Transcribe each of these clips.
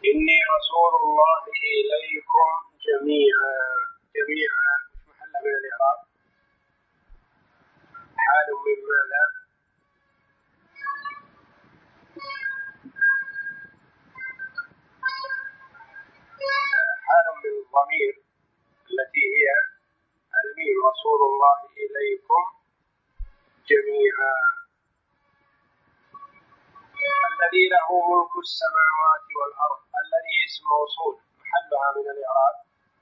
إني رسول الله إليكم جميعا. جميعا مش محل من الإعراب، حال من ماذا؟ حال من الضمير التي هي الميم، رسول الله إليكم جميعا الذي له ملك السماوات والأرض. الذي اسم موصول محلها من الإعراب،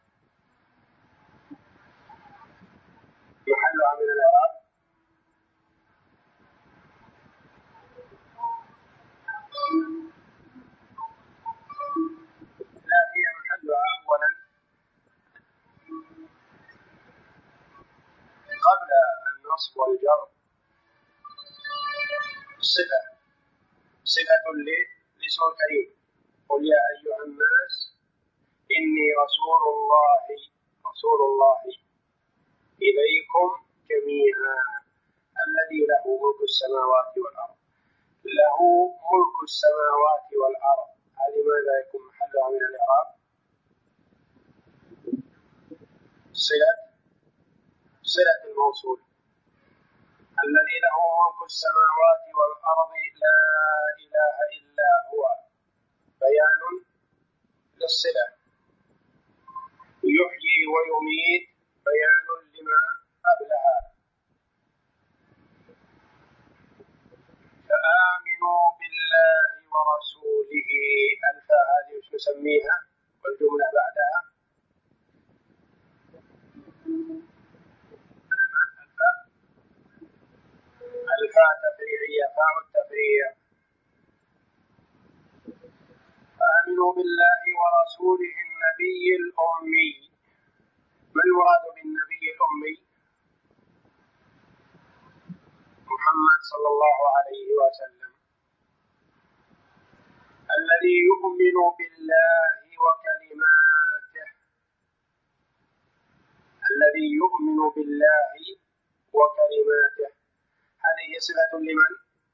محلها من الإعراب لا، هي محلها أولا قبل النصب والجر صفة لاسم الكريم. قل يا أيها الناس إني رسول الله إليكم جميعا الذي له ملك السماوات والأرض. له ملك السماوات والأرض، هذه ماذا يكون محلها من الإعراب؟ صلة الموصول. الذي له ملك السماوات والأرض لا إله إلا هو، بيان للصلة. يحيي ويميت، بيان لما قبلها. فآمنوا بالله ورسوله. الفاء هذه وش نسميها؟ والجملة بعدها الفاء تفريعية، فاء التفريع. فآمنوا بالله ورسوله النبي الأمي. ما المراد بالنبي الأمي؟ محمد صلى الله عليه وسلم، الذي يؤمن بالله وكلماته. الذي يؤمن بالله وكلماته، هذه صفة لمن؟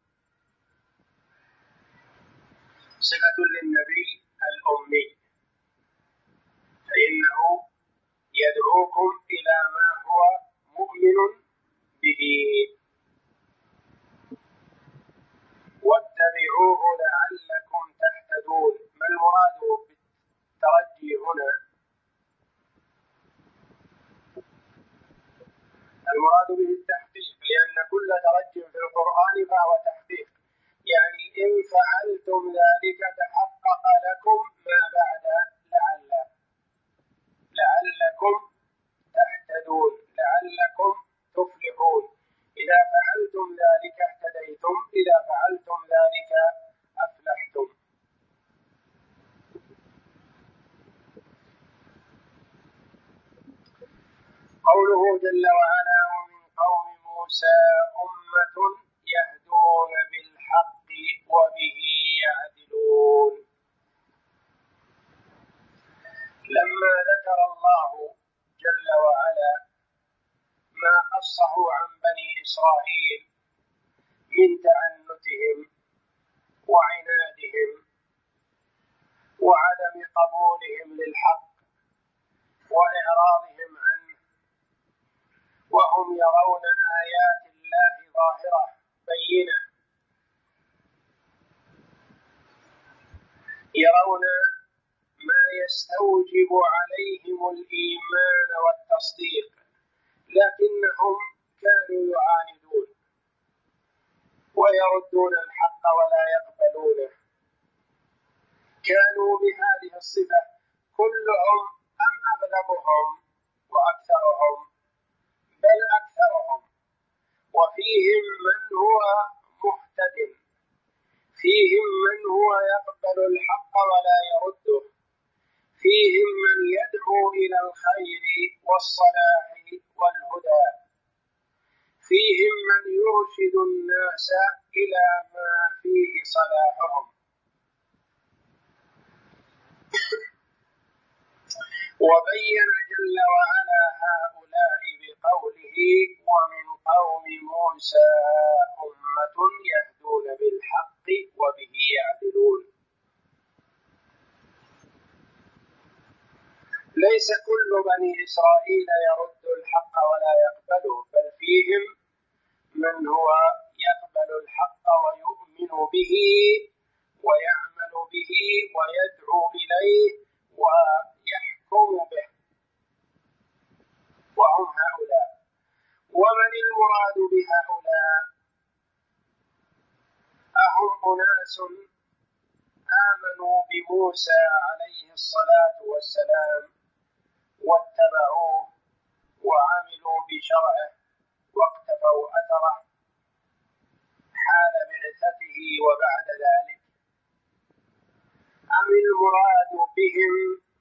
صفة للنبي الأمي، فإنه يدعوكم إلى ما هو مؤمن به، واتبعوه لعلكم تهتدون. ما المراد بالترجي هنا؟ المراد به التحقيق، لأن كل ترجي في القرآن فهو تحقيق، يعني إن فعلتم ذلك تحقق لكم ما بعد لعلكم تهتدون، لعلكم تفلحون. إذا فعلتم ذلك اهتديتم، إذا فعلتم ذلك أفلحتم. قوله جل وعلا ومن قوم موسى أمة يهدون بالحق وبه يعدلون. لما ذكر الله جل وعلا ما قصه عن بني إسرائيل من تعنتهم وعنادهم وعدم قبولهم للحق وإعراضهم عنه، وهم يرون آيات الله ظاهرة بينة، يرون ما يستوجب عليهم الإيمان والتصديق، لكنهم كانوا يعاندون ويردون الحق ولا يقبلونه. كانوا بهذه الصفة كلهم أم أغلبهم وأكثرهم؟ بل أكثرهم. وفيهم من هو مهتد، فيهم من هو يقبل الحق ولا يرده، فيهم من يدعو إلى الخير والصلاح والهدى، فيهم من يرشد الناس إلى ما فيه صلاحهم. وبين جل وعلا هؤلاء بقوله ومن قوم موسى أمة يهدون بالحق وبه يعدلون. ليس كل بني إسرائيل يرد الحق ولا يقبله، بل فيهم من هو يقبل الحق ويؤمن به ويعمل به ويدعو إليه ويحكم به، وهم هؤلاء. ومن المراد بهؤلاء؟ أهم أناس آمنوا بموسى عليه الصلاة والسلام واتبعوه وعملوا بشرعه واقتفوا أثره حال بعثته وبعد ذلك، أم المراد بهم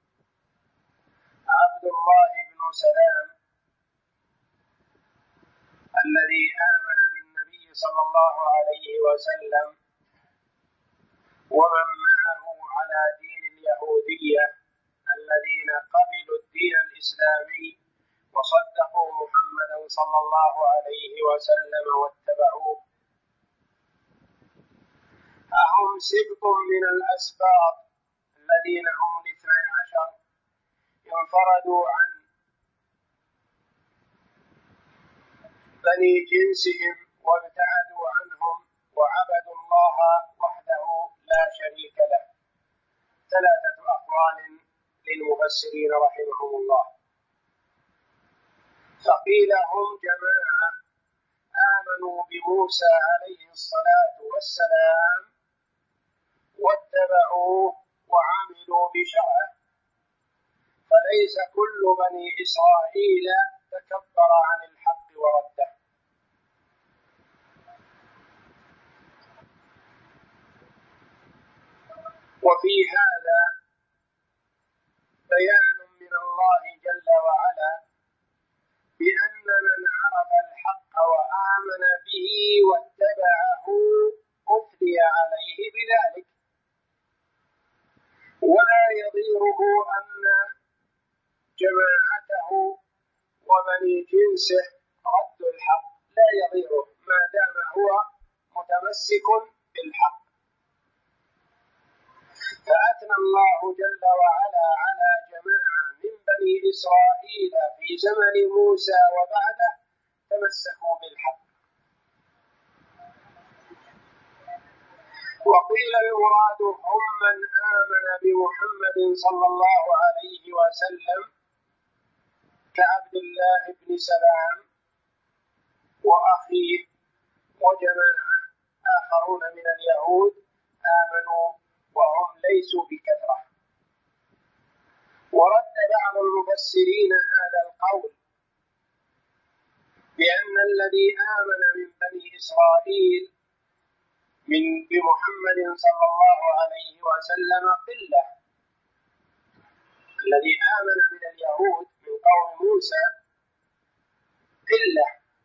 عبد الله بن سلام الذي آمن بالنبي صلى الله عليه وسلم ومن معه على دين اليهودية الذين قبلوا الدين الإسلامي وصدقوا محمدا صلى الله عليه وسلم واتبعوه؟ أهم سبط من الأسباط الذين هم 12 انفردوا عن بني جنسهم وابتعدوا عنهم وعبدوا الله وحده لا شريك له؟ 3 أقوال للمفسرين رحمهم الله. فقيل هم جماعة آمنوا بموسى عليه الصلاة والسلام واتبعوه وعملوا بشرعه، فليس كل بني إسرائيل تكبر عن الحق ورده. وفي هذا بيان من الله جل وعلا بأن من عرف الحق وآمن به واتبعه أثني عليه بذلك، ولا يضيره أن جماعته وبني جنسه ردوا الحق، لا يضيره ما دام هو متمسك بالحق. فأثنى الله جل وعلا على جماعة من بني إسرائيل في زمن موسى وبعده تمسكوا بالحق. وقيل المراد هم من آمن بمحمد صلى الله عليه وسلم كعبد الله بن سلام وأخيه وجماعة آخرون من اليهود آمنوا وهم ليسوا بكثرة. ورد بعض المفسرين هذا القول بأن الذي آمن من بني إسرائيل بمحمد صلى الله عليه وسلم قلة، الذي آمن من اليهود من قوم موسى قلة،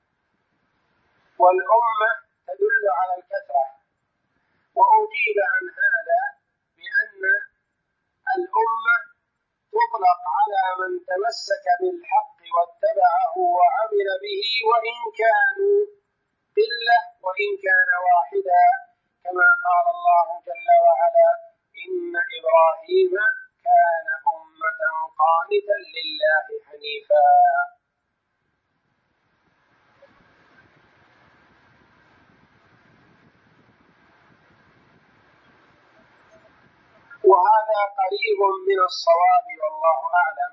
والأمة تدل على الكثرة. وأجيب عن هذا بأن الأمة تطلق على من تمسك بالحق واتبعه وعمل به وإن كانوا قلة وإن كان واحدا، كما قال الله جل وعلا: إن إبراهيم كان أمة قانتا لله حنيفا. وهذا قريب من الصواب والله أعلم.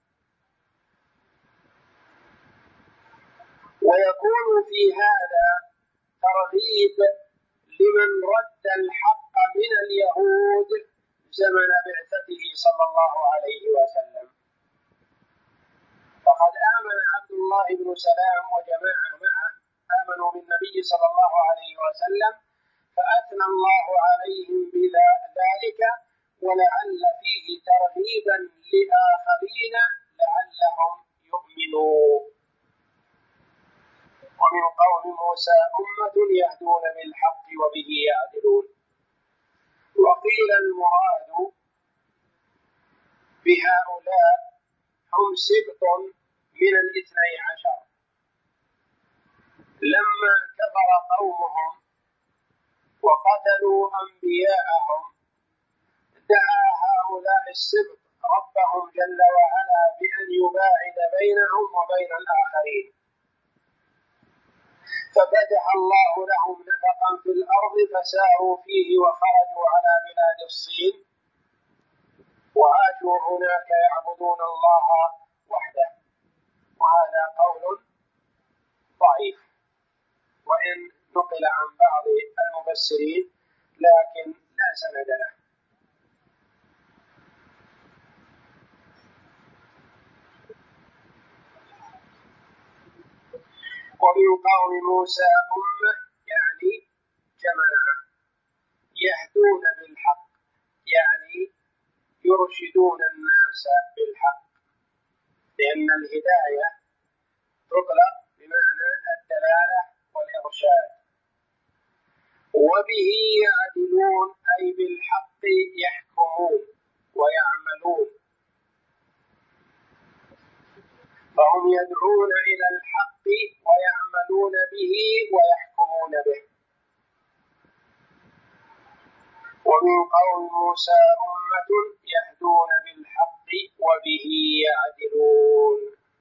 ويكون في هذا ترغيب لمن رد الحق من اليهود زمن بعثته صلى الله عليه وسلم. فقد آمن عبد الله بن سلام وجماعة معه آمنوا بالنبي صلى الله عليه وسلم، فأثنى الله عليهم بذلك، ولعل فيه ترغيبا لآخرين لعلهم يؤمنون. ومن قوم موسى أمة يهدون بالحق وبه يعدلون. وقيل المراد بهؤلاء هم سبط من 12 لما كفر قومهم وقتلوا أنبياءهم، دعا هؤلاء السبط ربهم جل وعلا بأن يباعد بينهم وبين الآخرين، ففتح الله لهم نفقا في الأرض فساروا فيه وخرجوا على بلاد الصين وعاشوا هناك يعبدون الله وحده. وهذا قول ضعيف وإن نقل عن بعض المفسرين لكن لا سند له. ومن قوم موسى أمة يعني جماعة يهدون بالحق، يعني يرشدون الناس بالحق، لأن الهداية تطلق بمعنى الدلالة والإرشاد. وبه يعدلون أي بالحق يحكمون ويعملون، فهم يدعون إلى الحق ويعملون به ويحكمون به. ومن قوم موسى أمة يهدون بالحق وبه يعدلون.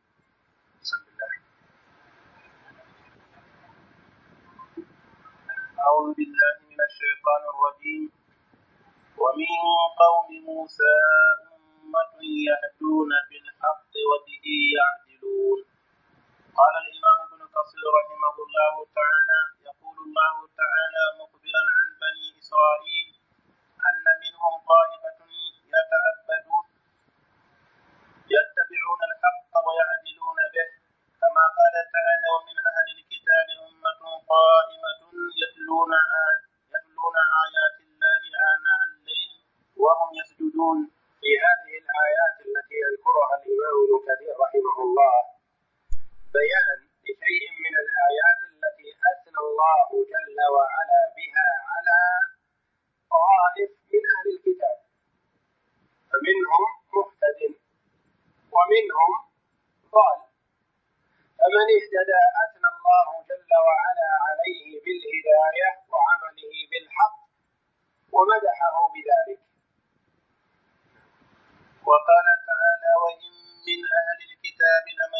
أعوذ بالله من الشيطان الرجيم. ومن قوم موسى أمة يهدون بالحق وبه يعدلون. قال الإمام ابن كثير رحمه الله تعالى: يقول الله تعالى مخبرا عن بني إسرائيل أن منهم طائفة يتبعون الحق ويعدلون به، كما قال تعالى: ومن أهل الكتاب أمة قائمة يتلون آيات الله آناء الليل وهم يسجدون. في هذه الآيات التي يذكرها الإمام ابن كثير رحمه الله بيان لشيء من الآيات التي أثنى الله جل وعلا بها على طائف من أهل الكتاب، فمنهم مهتد ومنهم ضال. فمن اهتدى أثنى الله جل وعلا عليه بالهداية وعمله بالحق ومدحه بذلك. وقال تعالى: وإن من أهل الكتاب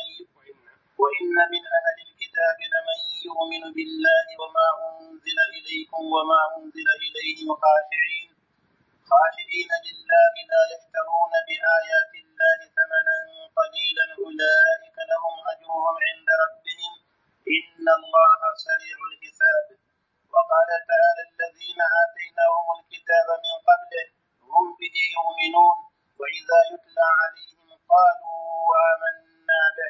لمن يؤمن بالله وما أنزل إليكم وما أنزل إليهم خاشعين لله لا يشترون بآيات الله ثمنا قليلا أولئك لهم أجرهم عند ربهم إن الله سريع الحساب. وقال تعالى: الذين آتيناهم الكتاب من قبله هم به يؤمنون وإذا يتلى عليهم قالوا آمنا به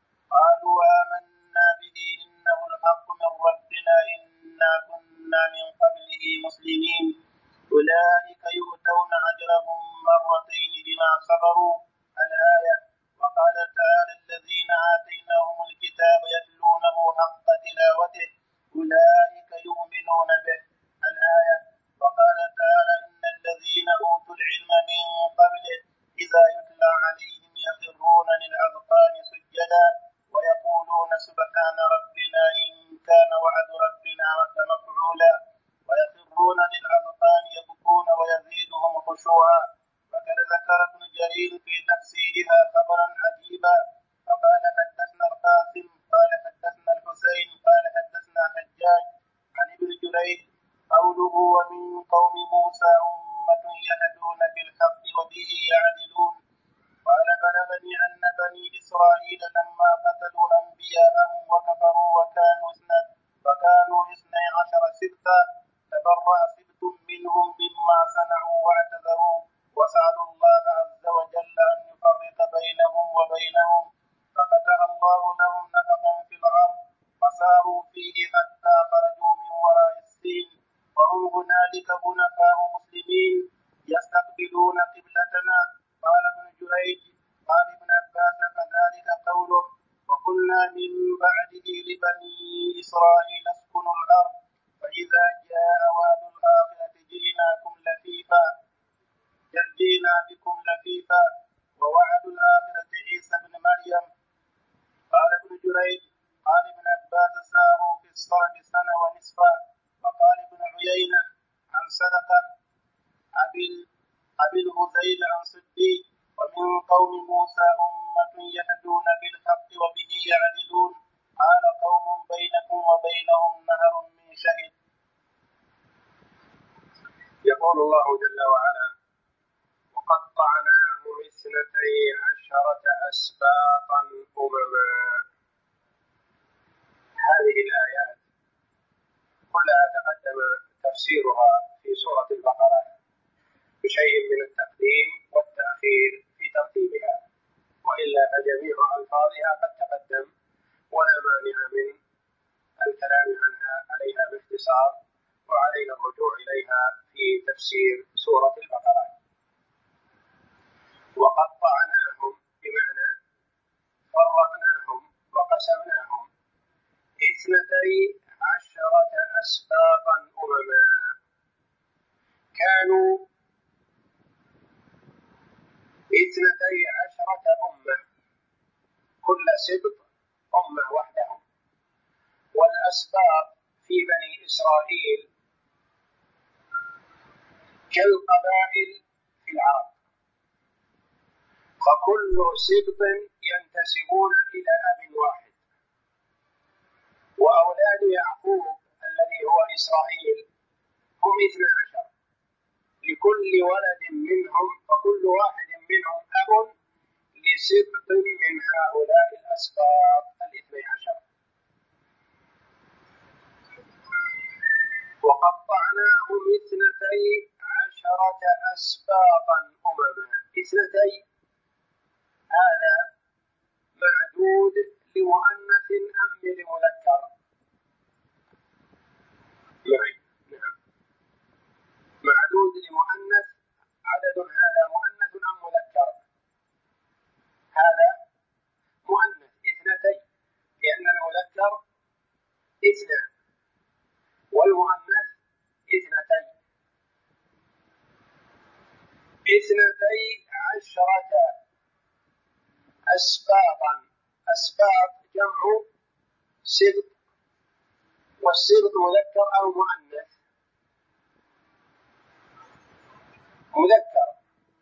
إنه الحق من ربنا إنا كنا من قبله مسلمين أولئك يؤتون أجرهم مرتين بما صبروا. الآية. وقال تعالى: الذين آتيناهم الكتاب يتلونه حق تلاوته أولئك يؤمنون به. الآية. وقال تعالى: إن الذين أوتوا العلم من قبله إذا يتلى عليهم يخرون للأذقان سجدا ويقولون سبحان ربنا إن كان وعد ربنا لمفعولا ويخرون للأذقان يبكون ويزيدهم خشوعا. وقد ذكر ابن جرير في تفسيرها خبرا عجيبا فقال: حدثنا القاسم قال حدثنا الحسين قال حدثنا حجاج عن ابن جريج قوله: ومن قوم موسى أمة يهدون بالحق وبه يعدلون. قال: بلغني أن بني إسرائيل لما قتلوا أنبياءهم وكفروا وكانوا 12 سبطا تبرأ سبط منهم مما صنعوا واعتذروا وسألوا الله عز وجل أن يفرق بينهم وبينهم، ففتح الله لهم نفقا في الأرض فساروا فيه حتى خرجوا من وراء السين وهم هنالك حنفاء مسلمين يستقبلون قبلتنا. قال ابن جريج: قال ابن عباس: فذلك قوله: وقلنا من بعده لبني إسرائيل اسكنوا الأرض فإذا جاء وعد الآخرة جئنا بكم لفيفا ووعد الآخرة عيسى ابن مريم. قال ابن جريج: قال ابن عباس: ساروا في الصرب سنة ونصفا. وقال ابن عيينة عن صدقة أبي الهذيل عن صدي ومن قوم موسى أمة يهدون بالحق وبه يعدلون قال قوم بينكم وبينهم نهر من شهد. يقول الله جل وعلا: وقطعناهم 12 أسباطا أمما. هذه الآيات كلها تقدم تفسيرها في سورة البقرة بشيء من التقديم والتأخير في ترتيبها، وإلا فجميع ألفاظها قد تقدم ولا مانع من الكلام عنها عليها باختصار، وعلينا الرجوع إليها في تفسير سورة البقرة. وقطعناهم بمعنى فرقناهم وقسمناهم 12 أسباطا أمما. كانوا 12 أمة، كل سبط أمة وحدهم. والأسباط في بني إسرائيل كالقبائل في العرب، فكل سبط ينتسبون إلى أب واحد. وأولاد يعقوب الذي هو إسرائيل هم 12، لكل ولد منهم فكل واحد منهم أب لسبط من هؤلاء الأسباط 12. وقطعناهم 12 أسباطا أمما. 12 هذا معدود لمؤنث أم لمذكر؟ نعم، معدود لمؤنث. عدد هذا مؤنث أم مذكر؟ هذا مؤنث 2، لأن المذكر 2 والمؤنث 2. 12 أسباطا. أسباط جمع سبط، والسبط مذكر أو مؤنث؟ مذكر.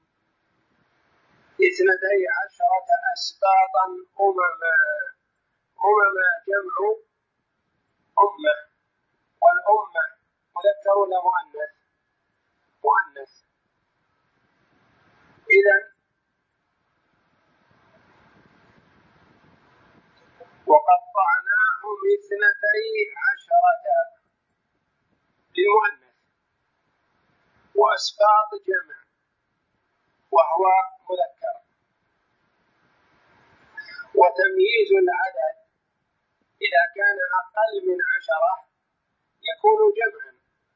12 أسباطا أمما. أمما جمع أمة، والأمة مذكر ولا مؤنث؟ مؤنث. إذن وقطعناهم 12 للمؤنث، وأسباط جمع وهو مذكر. وتمييز العدد إذا كان أقل من 10 يكون جمعا.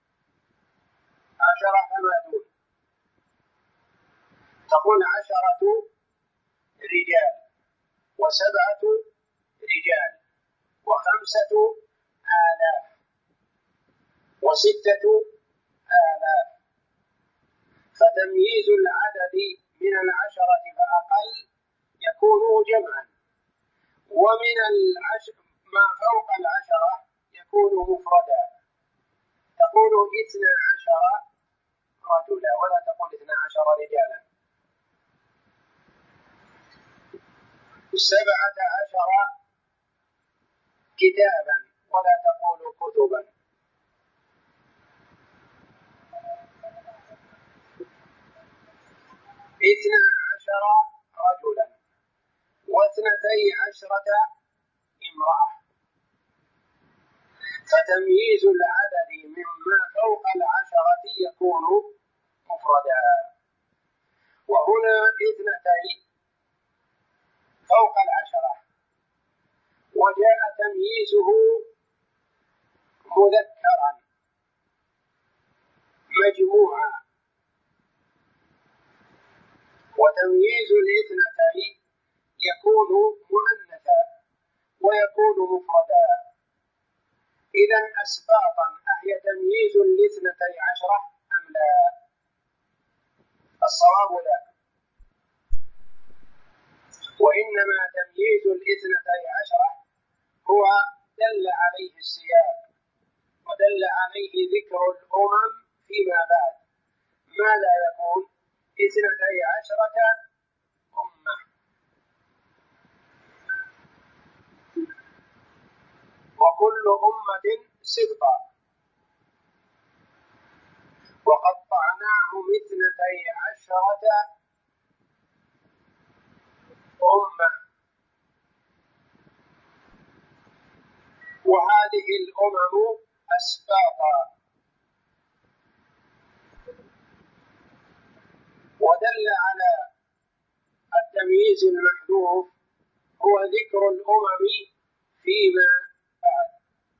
10 فما دون، تقول 10 رجال، و7 رجال، و5 آلاف، و6 آلاف. فتمييز العدد من 10 فأقل يكون جمعا، ومن ما فوق 10 يكون مفردا. تقول 12 رجلا ولا تقول 12 رجالا. 17 كتابا ولا تقول كتبا. 12 رجلا، و12 امرأة. فتمييز العدد مما فوق 10 يكون مفردا. وهنا 2 فوق 10، وجاء تمييزه مذكرا مجموعا. وتمييز 2 يكون مؤنثا ويكون مفردا. إذن أسباطا أهي تمييز 12 أم لا؟ الصواب لا، وإنما تمييز 12 هو دل عليه السياق ودل عليه ذكر الأمم فيما بعد. ما لا يكون 12 كل أمة سبطا وقطعناهم 12 أمة، وهذه الأمم أسباطا. ودل على التمييز المحذوف هو ذكر الأمم فيما بعد.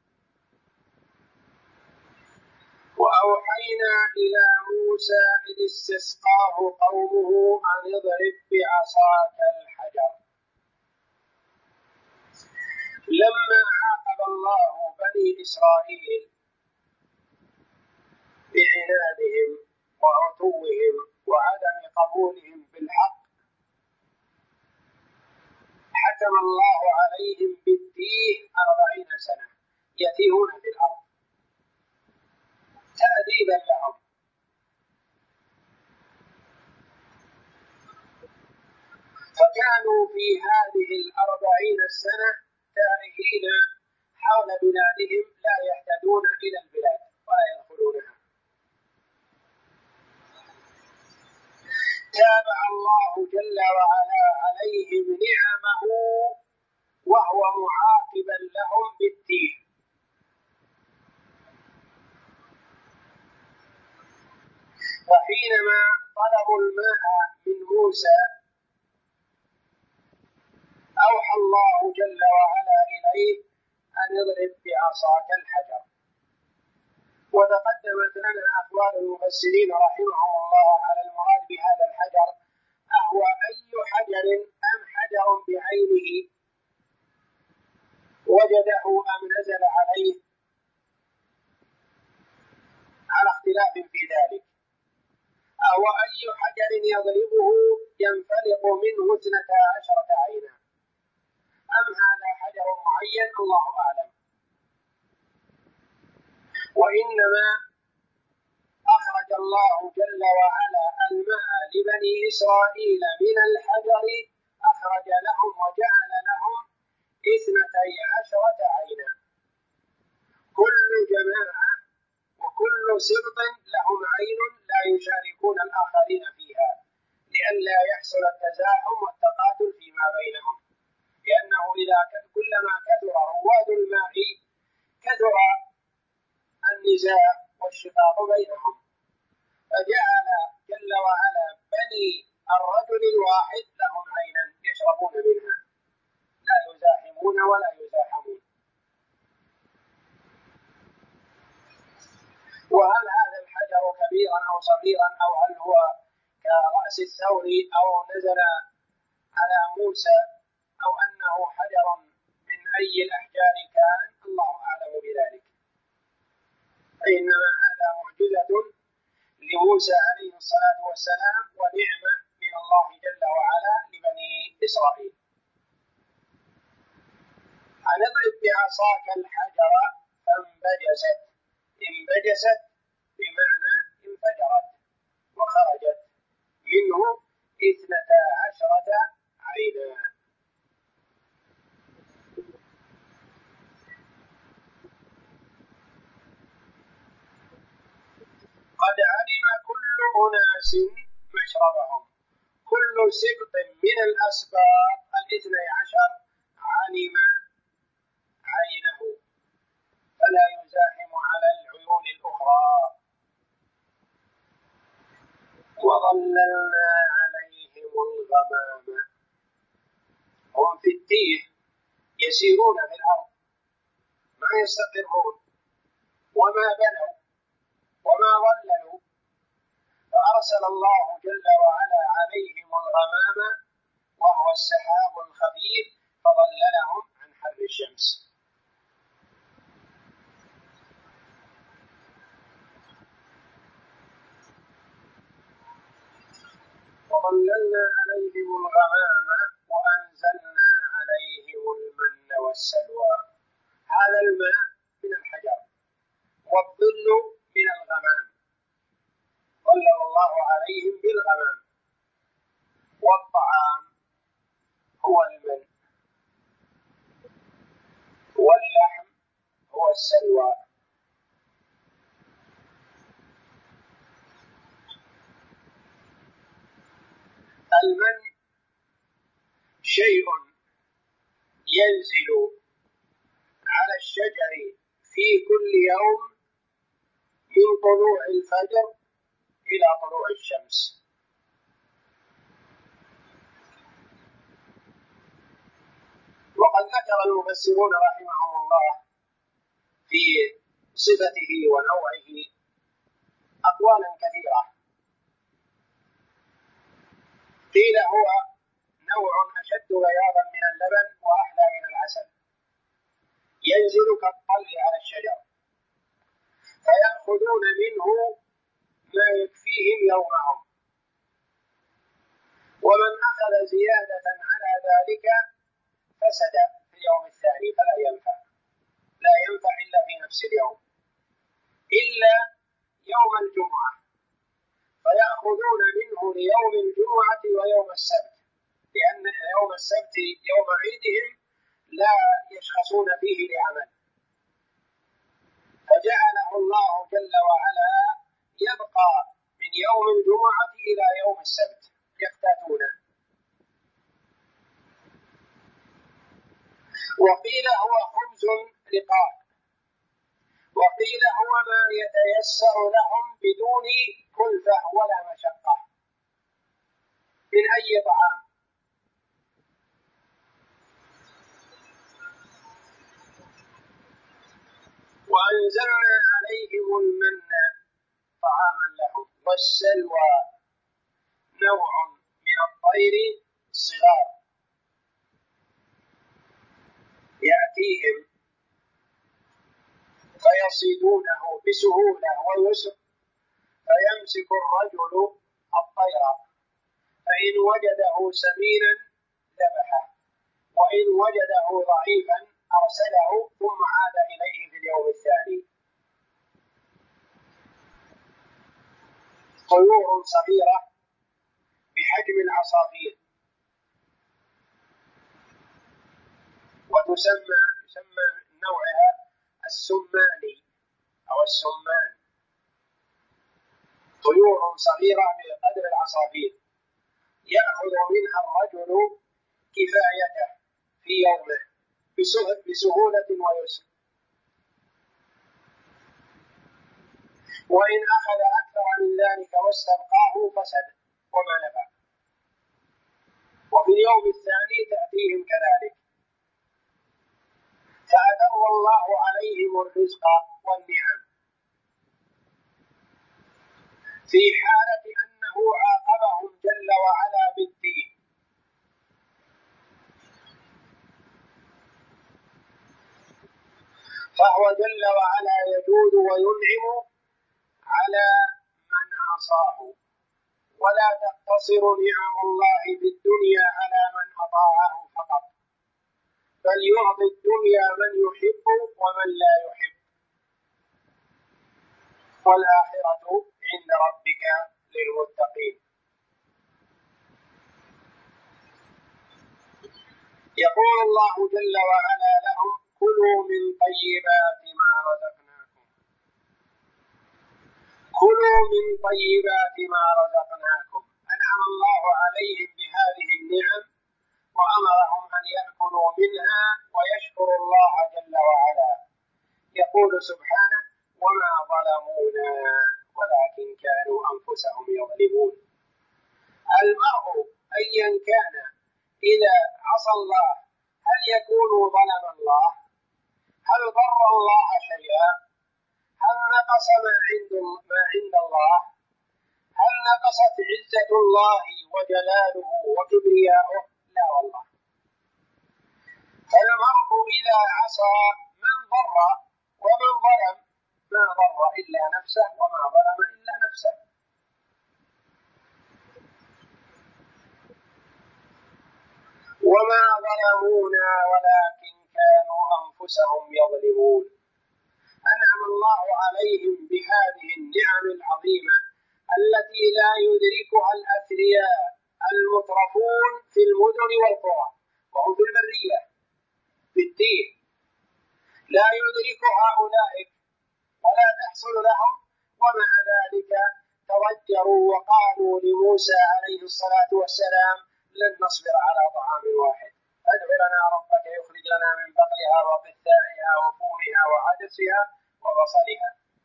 وأوحينا إلى موسى إذ استسقاه قومه أن اضرب بعصاك الحجر. لما عاقب الله بني إسرائيل بعنادهم وعتوهم وعدم قبولهم بالحق، حكم الله عليهم بالتيه 40 سنة يتيهون في الأرض تأديبا لهم. فكانوا في هذه 40 سنة تائهين حول بلادهم، لا يهتدون إلى البلاد ولا يدخلونها. تابع الله جل وعلا عليهم نعمه وهو معاقبا لهم بالتيه. وحينما طلبوا الماء من موسى أوحى الله جل وعلا إليه أن اضرب بعصاك الحجر. وتقدمت لنا أقوال المفسرين رحمهم الله على المراد بهذا الحجر، أهو أي حجر أم حجر بعينه وجده أم نزل عليه، على اختلاف في ذلك. أهو أي حجر يضربه ينفلق منه 12 عينا، أم هذا حجر معين الله أعلم. وإنما أخرج الله جل وعلا الماء لبني إسرائيل من الحجر، أخرج لهم وجعل لهم 12 عينا، كل جماعة وكل سبط لهم عين لا يشاركون الآخرين فيها، لئلا يحصل التزاحم والتقاتل فيما بينهم، لأنه كلما كثر رواد الماء كثر النزاع والشقاق بينهم. فجعل جل وعلا بني الرجل الواحد لهم عينا يشربون منها، لا يزاحمون ولا يزاحمون. وهل هذا الحجر كبيرا أو صغيرا، أو هل هو كرأس الثور أو نزل على موسى، أو أنه حجر من أي الأحجار كان، الله أعلم بذلك. فإنما هذا معجزة لموسى عليه الصلاة والسلام ونعمة من الله جل وعلا لبني إسرائيل. أن اضرب بعصاك الحجر فانبجست. انبجست بمعنى انفجرت وخرجت منه 12 عينا. قد علم كل أناس مشربهم. كل سبط من الأسباط 12 علم عينه، فلا يزاحم على العيون الأخرى. وظللنا عليهم الغمام. هم في التيه يسيرون في الأرض ما يستقرون وما بنوا وما ظللوا، فأرسل الله جل وعلا عليهم الغمام وهو السحاب الخفيف فظللهم عن حر الشمس. وظللنا عليهم الغمام وأنزلنا عليهم المن والسلوى. هذا الماء من الحجر والظل من الغمام، ظلل الله عليهم بالغمام. والطعام هو المن، واللحم المن شيء ينزل على الشجر في كل يوم من طلوع الفجر إلى طلوع الشمس. وقد ذكر المفسرون رحمهم الله في صفته ونوعه أقوالا كثيرة. قيل هو نوع أشد بياضا من اللبن وأحلى من العسل، ينزل كالطل على الشجر، فيأخذون منه ما يكفيهم يومهم، ومن أخذ زيادة على ذلك فسد في اليوم الثاني فلا ينفع، لا ينفع إلا في نفس اليوم، إلا يوم الجمعة، فيأخذون منه ليوم الجمعة ويوم السبت، لأن يوم السبت يوم عيدهم لا يشخصون فيه لعمل، فجعله الله جل وعلا يبقى من يوم الجمعة إلى يوم السبت يفتتونه. وقيل هو خبز رقاق، وقيل هو ما يتيسر لهم بدون كلفة ولا مشقة من أي طعام. وأنزلنا عليهم المن طعاما لهم، والسلوى نوع من الطير الصغار يأتيهم فيصيدونه بسهولة ويسر، فيمسك الرجل الطير فإن وجده سمينا ذبحه، وإن وجده ضعيفا أرسله ثم عاد إليه في اليوم الثاني. طيور صغيرة بحجم العصافير، وتسمى نوعها السماني أو السمان، طيور صغيرة بقدر العصافير، يأخذ منها الرجل كفايته في يومه بسهولة ويسر، وإن أخذ أكثر من ذلك واستبقاه فسد وما نفع. وفي اليوم الثاني تأتيهم كذلك، فأدر الله عليهم الرزق والنعم في حالة أنه عاقبهم جل وعلا بالدين، فهو جل وعلا يجود وينعم على من عصاه، ولا تقتصر نعم الله بالدنيا على من أطاعه فقط، بل يعطي الدنيا من يحب ومن لا يحب، والآخرة عند ربك للمتقين. يقول الله جل وعلا لهم: كلوا من طيبات ما رزقناكم، كلوا من طيبات ما رزقناكم. أنعم الله عليهم بهذه النعم وأمرهم أن يأكلوا منها ويشكروا الله جل وعلا. يقول سبحانه: وما ظلمونا ولكن كانوا أنفسهم يظلمون. المرء أيا كان إذا عصى الله هل يكون ظلم الله؟ هل ضر الله شيئا؟ هل نقص ما عند الله؟ هل نقصت عزة الله وجلاله وكبرياؤه؟ لا والله. فالمرء إذا عصى من ضر ومن ظلم ما ضر إلا نفسه وما ظلم إلا نفسه. وما ظلمونا ولكن كانوا أنفسهم يظلمون. أنعم الله عليهم بهذه النعم العظيمة التي لا يدركها الأثرياء المترفون في المدن والقرى وهم في البرية في الدين، لا يدركها أولئك ولا تحصل لهم، ومع ذلك تضجروا وقالوا لموسى عليه الصلاة والسلام لن نصبر على طعام واحد ادع لنا ربك يخرج لنا من بقلها وقثائها وفومها وعدسها وبصلها.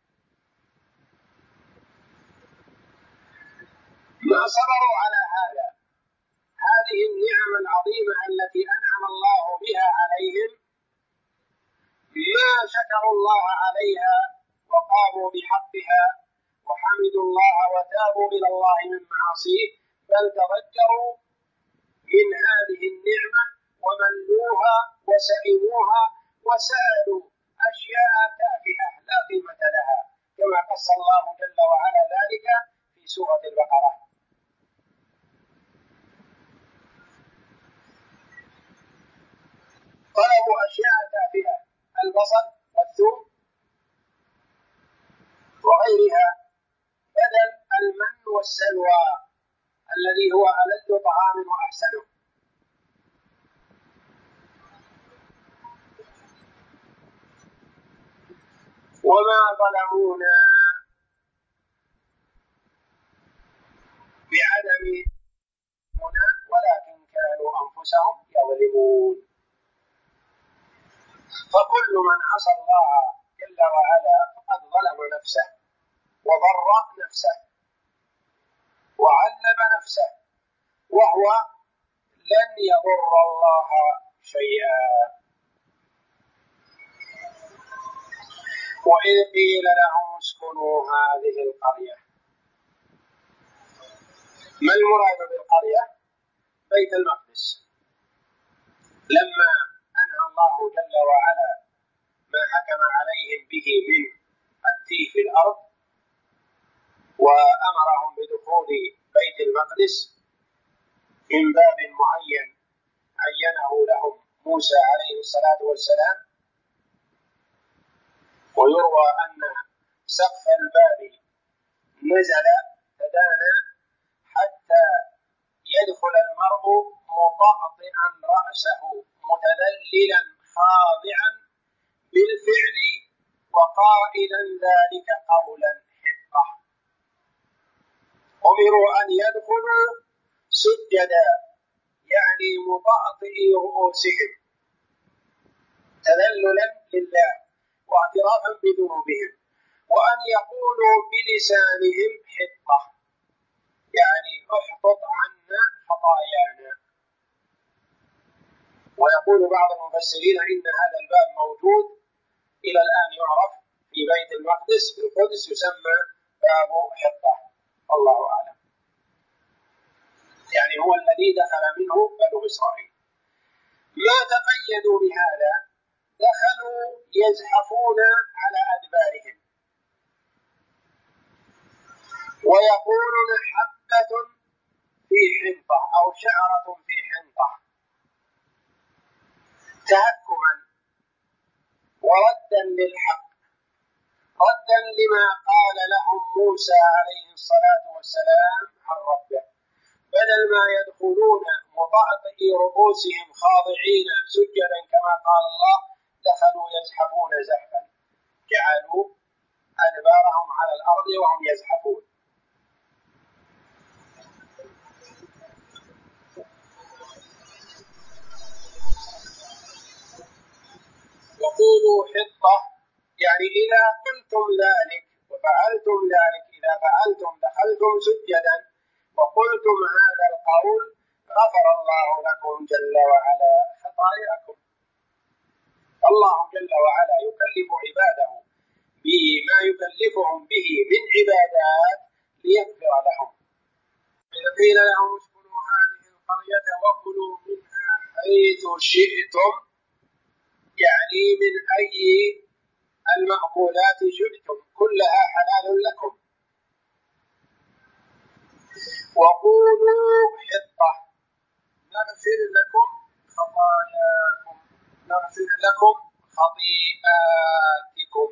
ما صبروا على هذا، هذه النعم العظيمة التي أنعم الله بها عليهم ما شكروا الله عليها وقاموا بحقها وحمدوا الله وتابوا إلى الله من معاصيه، بل تذكروا من هذه النعمة وملوها وسئموها وسألوا أشياء تافهة لا قيمة لها، كما قص الله جل وعلا ذلك في سورة البقرة. طلبوا أشياء تافهة، البصل والثوم وغيرها بدل المن والسلوى الذي هو ألذ طعام وأحسنه. وما ظلمونا بعدم هنا ولكن كانوا أنفسهم يظلمون. فكل من عصى الله جل وعلا فقد ظلم نفسه وضر نفسه وعذب نفسه، وهو لن يضر الله شيئا. وإذ قيل لهم اسكنوا هذه القرية، ما المراد بالقرية؟ بيت المقدس. لما أنهى الله جل وعلا ما حكم عليهم به من التيه في الأرض وأمرهم بدخول بيت المقدس من باب معين عينه لهم موسى عليه الصلاة والسلام، ويروى أن سقف الباب نزل تدانى حتى يدخل المرء مطأطئا رأسه متذللا خاضعا بالفعل وقائلا ذلك قولا حقه. أمروا أن يدخلوا سجدا يعني مطأطئي رؤوسهم تذللا لله واعترافا بذنوبهم، وأن يقولوا بلسانهم حطة يعني احطط عنا خطايانا. ويقول بعض المفسرين إن هذا الباب موجود إلى الآن يعرف في بيت المقدس في القدس يسمى باب حطة، الله أعلم، يعني هو الذي دخل منه بنو إسرائيل. ما تقيدوا بهذا، دخلوا يزحفون على أدبارهم ويقولون حبة في حنطة أو شعرة في حنطة تهكما وردا للحق، ردا لما قال لهم موسى عليه الصلاة والسلام عن ربه، بدل ما يدخلون مطأطئي رؤوسهم خاضعين سجدا كما قال الله، دخلوا يزحفون زحفا، جعلوا أدبارهم على الأرض وهم يزحفون. وقولوا حطة يعني إذا قلتم ذلك وفعلتم ذلك، إذا فعلتم دخلتم سجدا وقلتم هذا القول غفر الله لكم جل وعلا خطاياكم. الله جل وعلا يكلف عباده بما يكلفهم به من عبادات ليغفر لهم. إذا قيل لهم اسكنوا هذه القرية وكلوا منها حيث شئتم يعني من أي المأكولات شئتم كلها حلال لكم، وقولوا حطة نغفر لكم خطاياكم، نغفر لكم خطيئاتكم.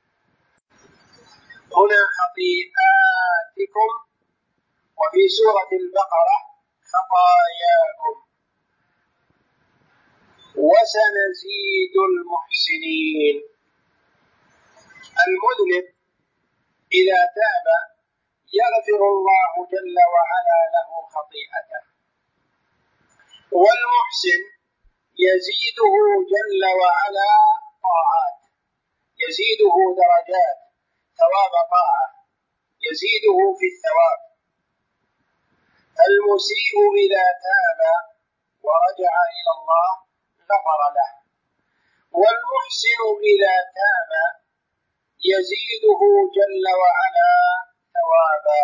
هنا خطيئاتكم، وفي سورة البقرة خطاياكم. وسنزيد المحسنين. المذنب إذا تاب يغفر الله جل وعلا له خطيئته. والمحسن يزيده جل وعلا طاعات، يزيده درجات، ثواب طاعة يزيده في الثواب. المسيء إذا تاب ورجع إلى الله غفر له، والمحسن إذا تاب يزيده جل وعلا ثوابا.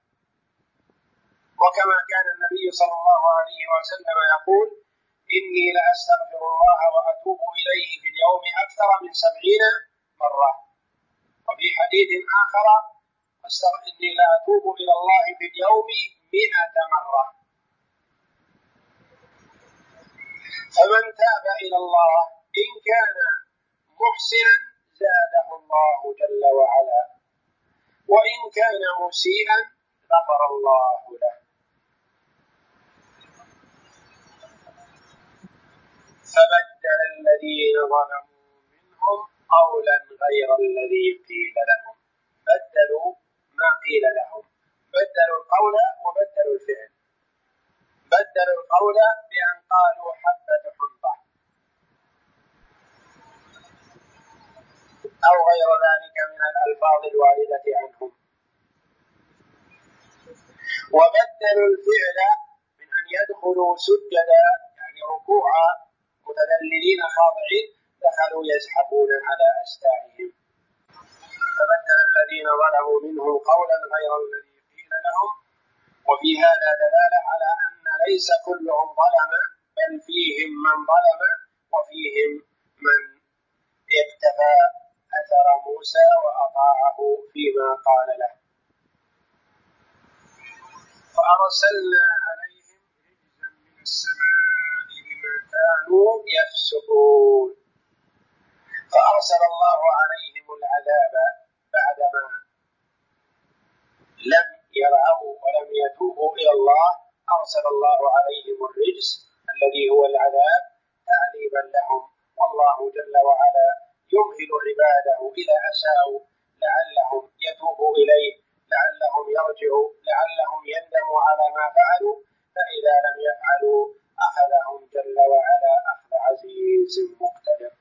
وكما كان النبي صلى الله عليه وسلم يقول: إني لأستغفر الله وأتوب إليه في اليوم أكثر من 70 مرة. وفي حديث آخر: إني لأتوب إلى الله في اليوم 100 مرة. فمن تاب إلى الله إن كان محسنا زاده الله جل وعلا، وإن كان مسيئا غفر الله له. فبدل الذين ظلموا منهم قولا غير الذي قيل لهم. بدلوا ما قيل لهم، بدلوا القول وبدلوا الفعل. بدلوا القول بأن قالوا حبة حنطة أو غير ذلك من الألفاظ الواردة عنهم، وبدلوا الفعل من أن يدخلوا سجدا يعني ركوعا متذللين خاضعين، دخلوا يزحفون على أستاههم. فبدل الذين ظلموا منهم قولا غير الذي قيل لهم. وفي هذا دلالة على أن ليس كلهم ظلم، بل فيهم من ظلم وفيهم من اقتفى أثر موسى وأطاعه فيما قال له. فأرسلنا عليهم رجزا من السماء بما كانوا يفسقون. فأرسل الله عليهم العذاب بعدما لم يرعوا ولم يتوبوا إلى الله. أرسل الله عليهم الرجس الذي هو العذاب تعذيبا لهم، والله جل وعلا يمهل عباده إذا أساءوا لعلهم يتوبوا إليه، لعلهم يرجعوا، لعلهم يندموا على ما فعلوا. فإذا لم يفعلوا أخذهم جل وعلا أخذ عزيز مقتدر.